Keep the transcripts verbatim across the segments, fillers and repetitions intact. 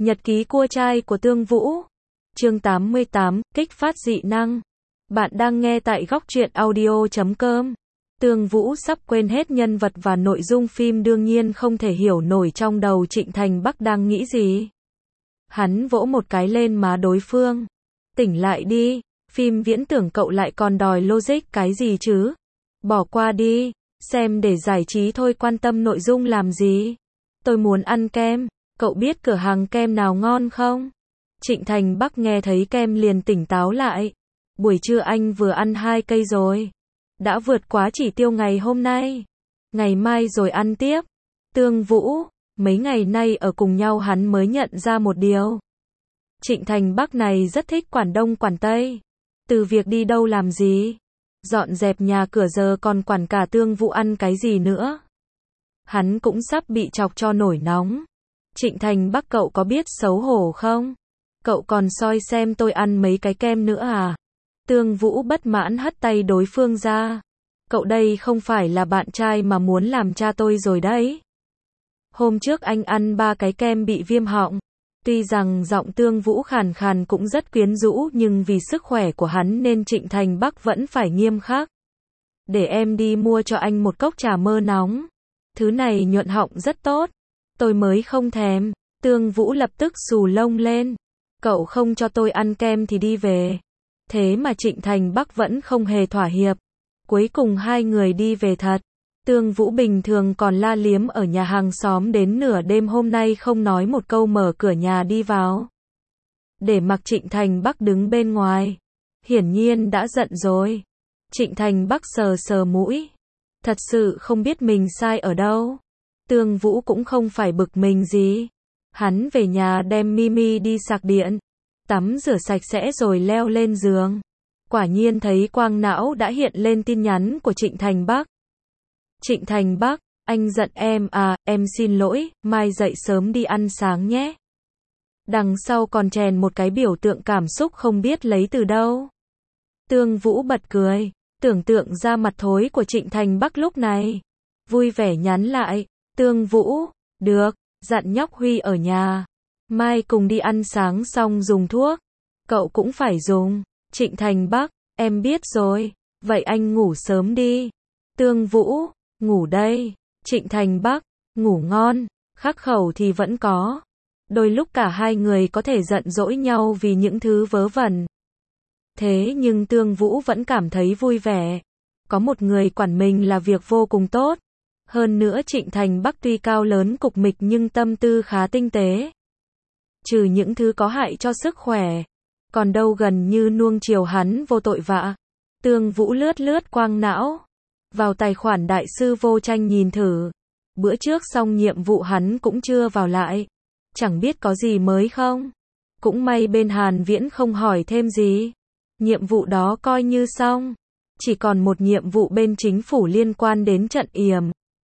Nhật ký cua trai của Tương Vũ. Chương tám mươi tám, kích phát dị năng. Bạn đang nghe tại góc truyện audio chấm com. Tương Vũ sắp quên hết nhân vật và nội dung phim, đương nhiên không thể hiểu nổi trong đầu Trịnh Thành Bắc đang nghĩ gì. Hắn vỗ một cái lên má đối phương. Tỉnh lại đi, phim viễn tưởng cậu lại còn đòi logic cái gì chứ? Bỏ qua đi, xem để giải trí thôi, quan tâm nội dung làm gì? Tôi muốn ăn kem, cậu biết cửa hàng kem nào ngon không? Trịnh Thành Bắc nghe thấy kem liền tỉnh táo lại. Buổi trưa anh vừa ăn hai cây rồi. Đã vượt quá chỉ tiêu ngày hôm nay. Ngày mai rồi ăn tiếp. Tương Vũ, mấy ngày nay ở cùng nhau hắn mới nhận ra một điều. Trịnh Thành Bắc này rất thích quản đông quản tây. Từ việc đi đâu làm gì, dọn dẹp nhà cửa giờ còn quản cả Tương Vũ ăn cái gì nữa. Hắn cũng sắp bị chọc cho nổi nóng. Trịnh Thành Bắc, cậu có biết xấu hổ không? Cậu còn soi xem tôi ăn mấy cái kem nữa à? Tương Vũ bất mãn hất tay đối phương ra. Cậu đây không phải là bạn trai mà muốn làm cha tôi rồi đấy. Hôm trước anh ăn ba cái kem bị viêm họng. Tuy rằng giọng Tương Vũ khàn khàn cũng rất quyến rũ, nhưng vì sức khỏe của hắn nên Trịnh Thành Bắc vẫn phải nghiêm khắc. Để em đi mua cho anh một cốc trà mơ nóng. Thứ này nhuận họng rất tốt. Tôi mới không thèm. Tương Vũ lập tức xù lông lên. Cậu không cho tôi ăn kem thì đi về. Thế mà Trịnh Thành Bắc vẫn không hề thỏa hiệp. Cuối cùng hai người đi về thật. Tương Vũ bình thường còn la liếm ở nhà hàng xóm đến nửa đêm, hôm nay không nói một câu mở cửa nhà đi vào. Để mặc Trịnh Thành Bắc đứng bên ngoài. Hiển nhiên đã giận rồi. Trịnh Thành Bắc sờ sờ mũi. Thật sự không biết mình sai ở đâu. Tương Vũ cũng không phải bực mình gì. Hắn về nhà đem Mimi đi sạc điện. Tắm rửa sạch sẽ rồi leo lên giường. Quả nhiên thấy quang não đã hiện lên tin nhắn của Trịnh Thành Bắc. Trịnh Thành Bắc, anh giận em à, em xin lỗi, mai dậy sớm đi ăn sáng nhé. Đằng sau còn chèn một cái biểu tượng cảm xúc không biết lấy từ đâu. Tương Vũ bật cười, tưởng tượng ra mặt thối của Trịnh Thành Bắc lúc này. Vui vẻ nhắn lại, Tương Vũ, được, dặn nhóc Huy ở nhà. Mai cùng đi ăn sáng xong dùng thuốc. Cậu cũng phải dùng. Trịnh Thành Bắc, em biết rồi, vậy anh ngủ sớm đi. Tương Vũ, ngủ đây. Trịnh Thành Bắc, ngủ ngon, khắc khẩu thì vẫn có. Đôi lúc cả hai người có thể giận dỗi nhau vì những thứ vớ vẩn. Thế nhưng Tương Vũ vẫn cảm thấy vui vẻ. Có một người quản mình là việc vô cùng tốt. Hơn nữa Trịnh Thành Bắc tuy cao lớn cục mịch nhưng tâm tư khá tinh tế. Trừ những thứ có hại cho sức khỏe, còn đâu gần như nuông chiều hắn vô tội vạ. Tương Vũ lướt lướt quang não. Vào tài khoản đại sư Vô Tranh nhìn thử. Bữa trước xong nhiệm vụ hắn cũng chưa vào lại. Chẳng biết có gì mới không. Cũng may bên Hàn Viễn không hỏi thêm gì. Nhiệm vụ đó coi như xong. Chỉ còn một nhiệm vụ bên chính phủ liên quan đến trận yểm.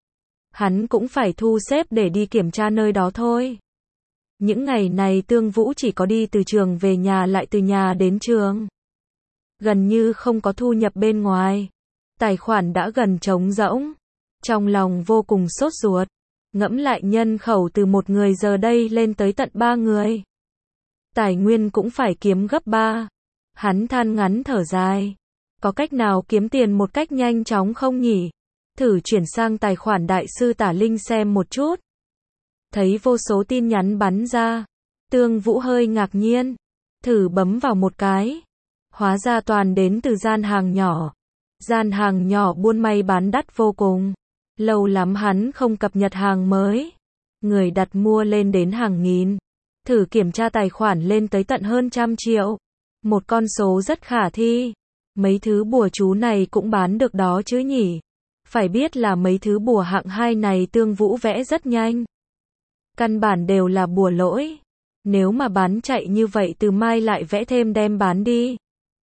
Hắn cũng phải thu xếp để đi kiểm tra nơi đó thôi. Những ngày này Tương Vũ chỉ có đi từ trường về nhà lại từ nhà đến trường. Gần như không có thu nhập bên ngoài. Tài khoản đã gần trống rỗng. Trong lòng vô cùng sốt ruột. Ngẫm lại nhân khẩu từ một người giờ đây lên tới tận ba người. Tài nguyên cũng phải kiếm gấp ba. Hắn than ngắn thở dài. Có cách nào kiếm tiền một cách nhanh chóng không nhỉ? Thử chuyển sang tài khoản đại sư Tả Linh xem một chút. Thấy vô số tin nhắn bắn ra. Tương Vũ hơi ngạc nhiên. Thử bấm vào một cái. Hóa ra toàn đến từ gian hàng nhỏ. Gian hàng nhỏ buôn may bán đắt vô cùng. Lâu lắm hắn không cập nhật hàng mới. Người đặt mua lên đến hàng nghìn. Thử kiểm tra tài khoản lên tới tận hơn trăm triệu. Một con số rất khả thi. Mấy thứ bùa chú này cũng bán được đó chứ nhỉ? Phải biết là mấy thứ bùa hạng hai này Tương Vũ vẽ rất nhanh. Căn bản đều là bùa lỗi. Nếu mà bán chạy như vậy từ mai lại vẽ thêm đem bán đi.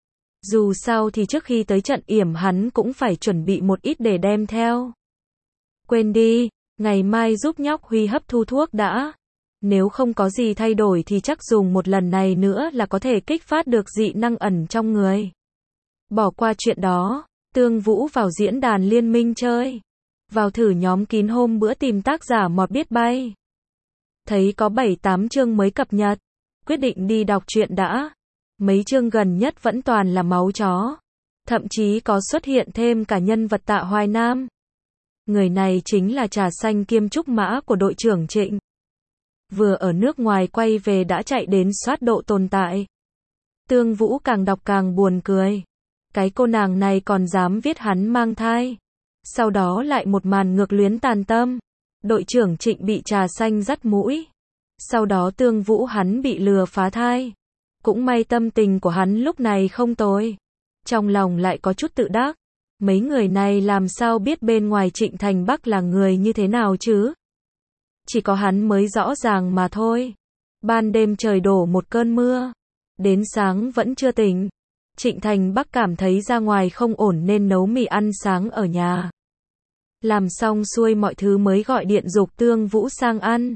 Dù sao thì trước khi tới trận yểm hắn cũng phải chuẩn bị một ít để đem theo. Quên đi, ngày mai giúp nhóc Huy hấp thu thuốc đã. Nếu không có gì thay đổi thì chắc dùng một lần này nữa là có thể kích phát được dị năng ẩn trong người. Bỏ qua chuyện đó, Tương Vũ vào diễn đàn liên minh chơi. Vào thử nhóm kín hôm bữa tìm tác giả mọt biết bay. Thấy có bảy tám chương mới cập nhật, quyết định đi đọc truyện đã. Mấy chương gần nhất vẫn toàn là máu chó. Thậm chí có xuất hiện thêm cả nhân vật Tạ Hoài Nam. Người này chính là trà xanh kiêm trúc mã của đội trưởng Trịnh. Vừa ở nước ngoài quay về đã chạy đến soát độ tồn tại. Tương Vũ càng đọc càng buồn cười. Cái cô nàng này còn dám viết hắn mang thai. Sau đó lại một màn ngược luyến tàn tâm. Đội trưởng Trịnh bị trà xanh dắt mũi. Sau đó Tương Vũ hắn bị lừa phá thai. Cũng may tâm tình của hắn lúc này không tồi. Trong lòng lại có chút tự đắc. Mấy người này làm sao biết bên ngoài Trịnh Thành Bắc là người như thế nào chứ? Chỉ có hắn mới rõ ràng mà thôi. Ban đêm trời đổ một cơn mưa. Đến sáng vẫn chưa tỉnh. Trịnh Thành Bắc cảm thấy ra ngoài không ổn nên nấu mì ăn sáng ở nhà. Làm xong xuôi mọi thứ mới gọi điện giục Tương Vũ sang ăn.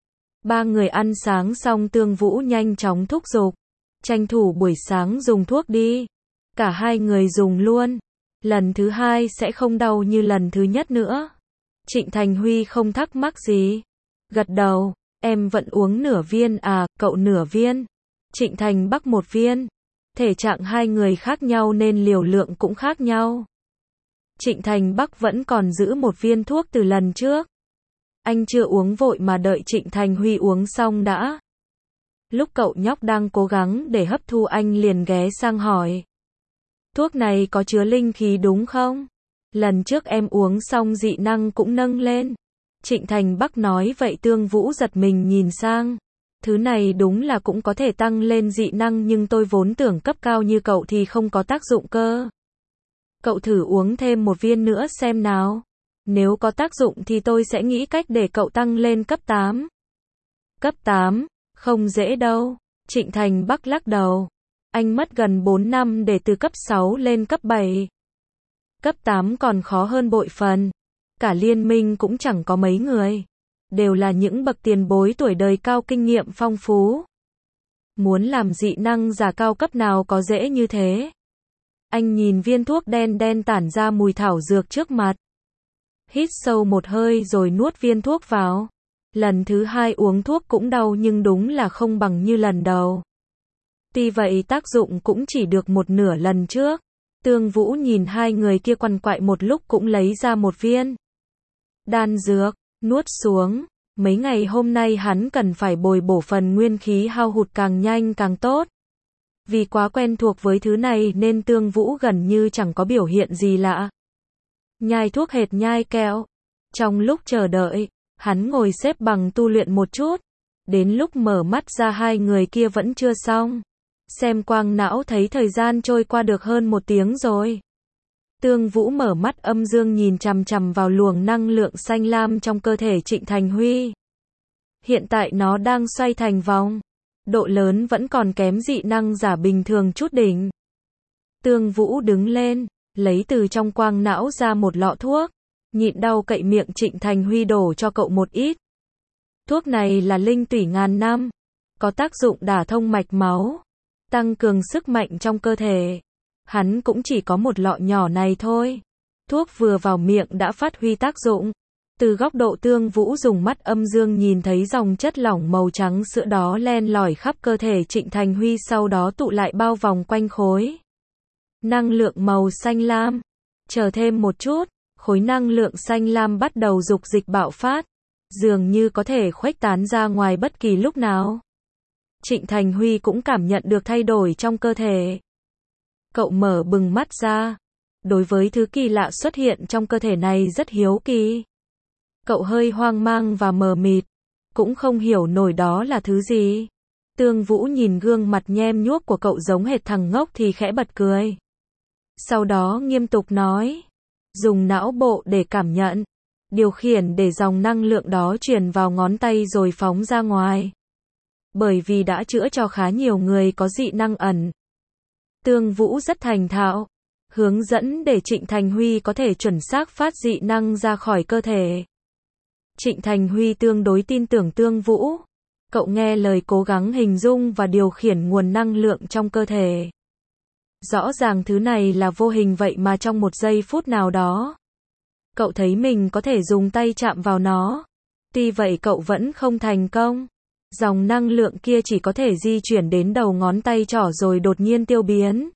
Ba người ăn sáng xong Tương Vũ nhanh chóng thúc giục. Tranh thủ buổi sáng dùng thuốc đi. Cả hai người dùng luôn. Lần thứ hai sẽ không đau như lần thứ nhất nữa. Trịnh Thành Huy không thắc mắc gì. Gật đầu, em vẫn uống nửa viên à, cậu nửa viên. Trịnh Thành Bắc một viên. Thể trạng hai người khác nhau nên liều lượng cũng khác nhau. Trịnh Thành Bắc vẫn còn giữ một viên thuốc từ lần trước. Anh chưa uống vội mà đợi Trịnh Thành Huy uống xong đã. Lúc cậu nhóc đang cố gắng để hấp thu anh liền ghé sang hỏi. Thuốc này có chứa linh khí đúng không? Lần trước em uống xong dị năng cũng nâng lên. Trịnh Thành Bắc nói vậy Tương Vũ giật mình nhìn sang. Thứ này đúng là cũng có thể tăng lên dị năng nhưng tôi vốn tưởng cấp cao như cậu thì không có tác dụng cơ. Cậu thử uống thêm một viên nữa xem nào. Nếu có tác dụng thì tôi sẽ nghĩ cách để cậu tăng lên cấp tám. Cấp tám? Không dễ đâu. Trịnh Thành Bắc lắc đầu. Anh mất gần bốn năm để từ cấp sáu lên cấp bảy. Cấp tám còn khó hơn bội phần. Cả liên minh cũng chẳng có mấy người. Đều là những bậc tiền bối tuổi đời cao kinh nghiệm phong phú. Muốn làm dị năng giả cao cấp nào có dễ như thế. Anh nhìn viên thuốc đen đen tản ra mùi thảo dược trước mặt. Hít sâu một hơi rồi nuốt viên thuốc vào. Lần thứ hai uống thuốc cũng đau nhưng đúng là không bằng như lần đầu. Tuy vậy tác dụng cũng chỉ được một nửa lần trước. Tương Vũ nhìn hai người kia quằn quại một lúc cũng lấy ra một viên đan dược, nuốt xuống. Mấy ngày hôm nay hắn cần phải bồi bổ phần nguyên khí hao hụt càng nhanh càng tốt. Vì quá quen thuộc với thứ này nên Tương Vũ gần như chẳng có biểu hiện gì lạ. Nhai thuốc hệt nhai kẹo. Trong lúc chờ đợi, hắn ngồi xếp bằng tu luyện một chút. Đến lúc mở mắt ra hai người kia vẫn chưa xong. Xem quang não thấy thời gian trôi qua được hơn một tiếng rồi. Tương Vũ mở mắt âm dương nhìn chằm chằm vào luồng năng lượng xanh lam trong cơ thể Trịnh Thành Huy. Hiện tại nó đang xoay thành vòng. Độ lớn vẫn còn kém dị năng giả bình thường chút đỉnh. Tương Vũ đứng lên, lấy từ trong quang não ra một lọ thuốc. Nhịn đau cậy miệng Trịnh Thành Huy đổ cho cậu một ít. Thuốc này là linh tủy ngàn năm. Có tác dụng đả thông mạch máu. Tăng cường sức mạnh trong cơ thể. Hắn cũng chỉ có một lọ nhỏ này thôi. Thuốc vừa vào miệng đã phát huy tác dụng. Từ góc độ Tương Vũ dùng mắt âm dương nhìn thấy dòng chất lỏng màu trắng sữa đó len lỏi khắp cơ thể Trịnh Thành Huy sau đó tụ lại bao vòng quanh khối năng lượng màu xanh lam. Chờ thêm một chút, khối năng lượng xanh lam bắt đầu dục dịch bạo phát. Dường như có thể khuếch tán ra ngoài bất kỳ lúc nào. Trịnh Thành Huy cũng cảm nhận được thay đổi trong cơ thể. Cậu mở bừng mắt ra. Đối với thứ kỳ lạ xuất hiện trong cơ thể này rất hiếu kỳ. Cậu hơi hoang mang và mờ mịt. Cũng không hiểu nổi đó là thứ gì. Tương Vũ nhìn gương mặt nhem nhuốc của cậu giống hệt thằng ngốc thì khẽ bật cười. Sau đó nghiêm túc nói. Dùng não bộ để cảm nhận. Điều khiển để dòng năng lượng đó truyền vào ngón tay rồi phóng ra ngoài. Bởi vì đã chữa cho khá nhiều người có dị năng ẩn. Tương Vũ rất thành thạo. Hướng dẫn để Trịnh Thành Huy có thể chuẩn xác phát dị năng ra khỏi cơ thể. Trịnh Thành Huy tương đối tin tưởng Tương Vũ. Cậu nghe lời cố gắng hình dung và điều khiển nguồn năng lượng trong cơ thể. Rõ ràng thứ này là vô hình vậy mà trong một giây phút nào đó. Cậu thấy mình có thể dùng tay chạm vào nó. Tuy vậy cậu vẫn không thành công. Dòng năng lượng kia chỉ có thể di chuyển đến đầu ngón tay trỏ rồi đột nhiên tiêu biến.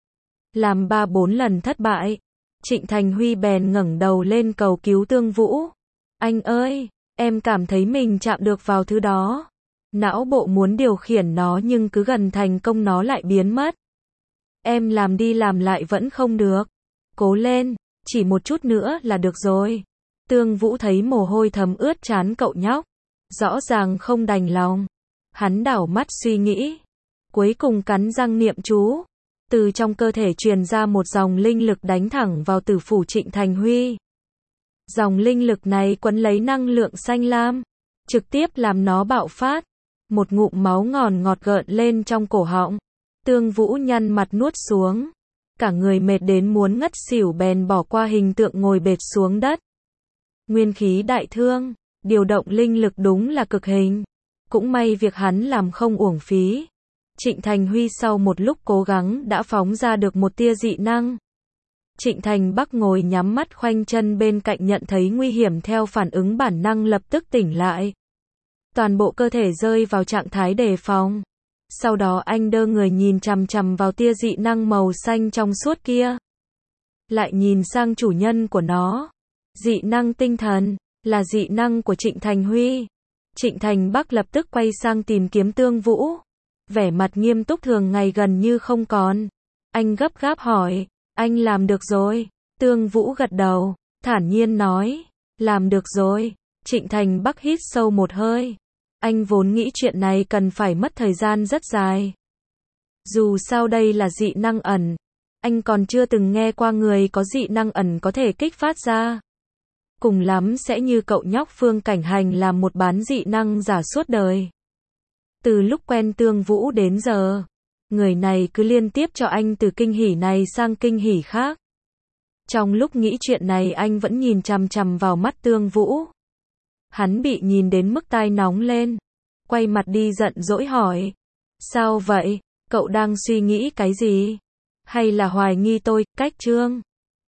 Làm ba bốn lần thất bại, Trịnh Thành Huy bèn ngẩng đầu lên cầu cứu Tương Vũ. Anh ơi, em cảm thấy mình chạm được vào thứ đó. Não bộ muốn điều khiển nó nhưng cứ gần thành công nó lại biến mất. Em làm đi làm lại vẫn không được. Cố lên, chỉ một chút nữa là được rồi. Tương Vũ thấy mồ hôi thấm ướt trán cậu nhóc. Rõ ràng không đành lòng. Hắn đảo mắt suy nghĩ. Cuối cùng cắn răng niệm chú. Từ trong cơ thể truyền ra một dòng linh lực đánh thẳng vào tử phủ Trịnh Thành Huy. Dòng linh lực này quấn lấy năng lượng xanh lam, trực tiếp làm nó bạo phát. Một ngụm máu ngòn ngọt gợn lên trong cổ họng. Tương Vũ nhăn mặt nuốt xuống. Cả người mệt đến muốn ngất xỉu bèn bỏ qua hình tượng ngồi bệt xuống đất. Nguyên khí đại thương, điều động linh lực đúng là cực hình. Cũng may việc hắn làm không uổng phí. Trịnh Thành Huy sau một lúc cố gắng đã phóng ra được một tia dị năng. Trịnh Thành Bắc ngồi nhắm mắt khoanh chân bên cạnh nhận thấy nguy hiểm theo phản ứng bản năng lập tức tỉnh lại. Toàn bộ cơ thể rơi vào trạng thái đề phòng. Sau đó anh đơ người nhìn chằm chằm vào tia dị năng màu xanh trong suốt kia. Lại nhìn sang chủ nhân của nó. Dị năng tinh thần, là dị năng của Trịnh Thành Huy. Trịnh Thành Bắc lập tức quay sang tìm kiếm Tương Vũ. Vẻ mặt nghiêm túc thường ngày gần như không còn. Anh gấp gáp hỏi, anh làm được rồi. Tương Vũ gật đầu, thản nhiên nói, làm được rồi. Trịnh Thành Bắc hít sâu một hơi. Anh vốn nghĩ chuyện này cần phải mất thời gian rất dài. Dù sao đây là dị năng ẩn. Anh còn chưa từng nghe qua người có dị năng ẩn có thể kích phát ra. Cùng lắm sẽ như cậu nhóc Phương Cảnh Hành làm một bán dị năng giả suốt đời. Từ lúc quen Tương Vũ đến giờ, người này cứ liên tiếp cho anh từ kinh hỉ này sang kinh hỉ khác. Trong lúc nghĩ chuyện này anh vẫn nhìn chằm chằm vào mắt Tương Vũ. Hắn bị nhìn đến mức tai nóng lên. Quay mặt đi giận dỗi hỏi. Sao vậy? Cậu đang suy nghĩ cái gì? Hay là hoài nghi tôi, cách Trương?